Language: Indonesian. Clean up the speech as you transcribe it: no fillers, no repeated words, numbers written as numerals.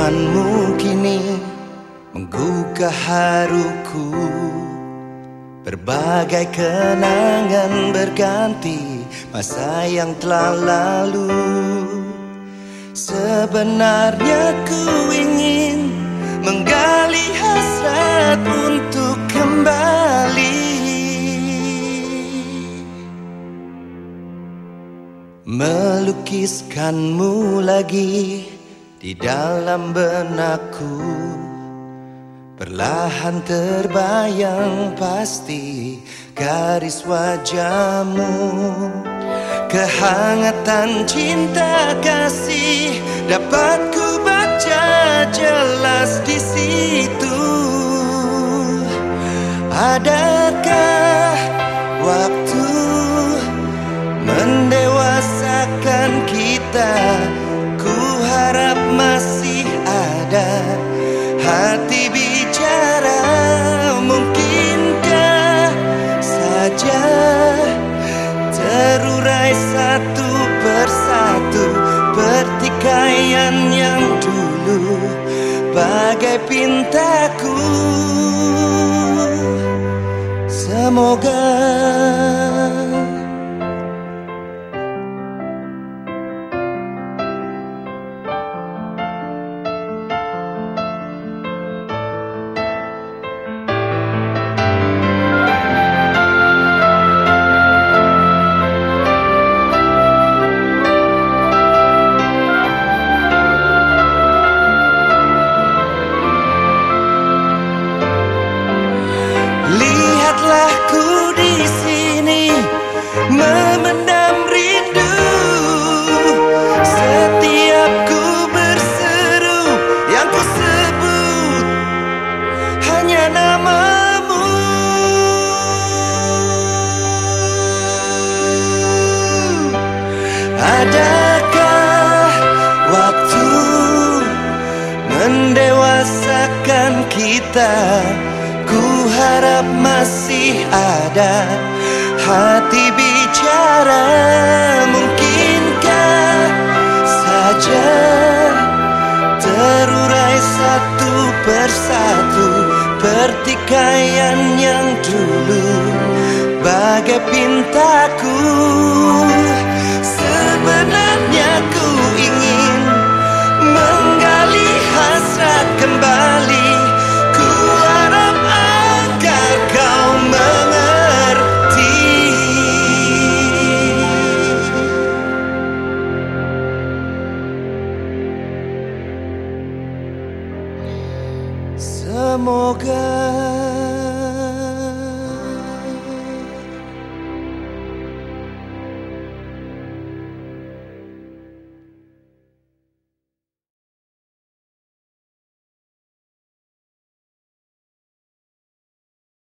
Tangisanmu kini menggugah haruku. Berbagai kenangan berganti masa yang telah lalu. Sebenarnya ku ingin menggali hasrat untuk kembali melukiskanmu lagi di dalam benakku. Perlahan terbayang pasti garis wajahmu. Kehangatan cinta kasih dapat ku baca jelas di situ. Adakah waktu mendewasakan kita? Ku harap masih ada hati bicara. Mungkinkah saja terurai satu persatu pertikaian yang dulu bagai pintaku. Semoga lihatlah ku di sini memendam rindu. Setiap ku berseru yang ku sebut hanya namamu. Adakah waktu mendewasakan kita? Ku harap masih ada hati bicara. Mungkinkah saja terurai satu persatu pertikaian yang dulu bagai pintaku.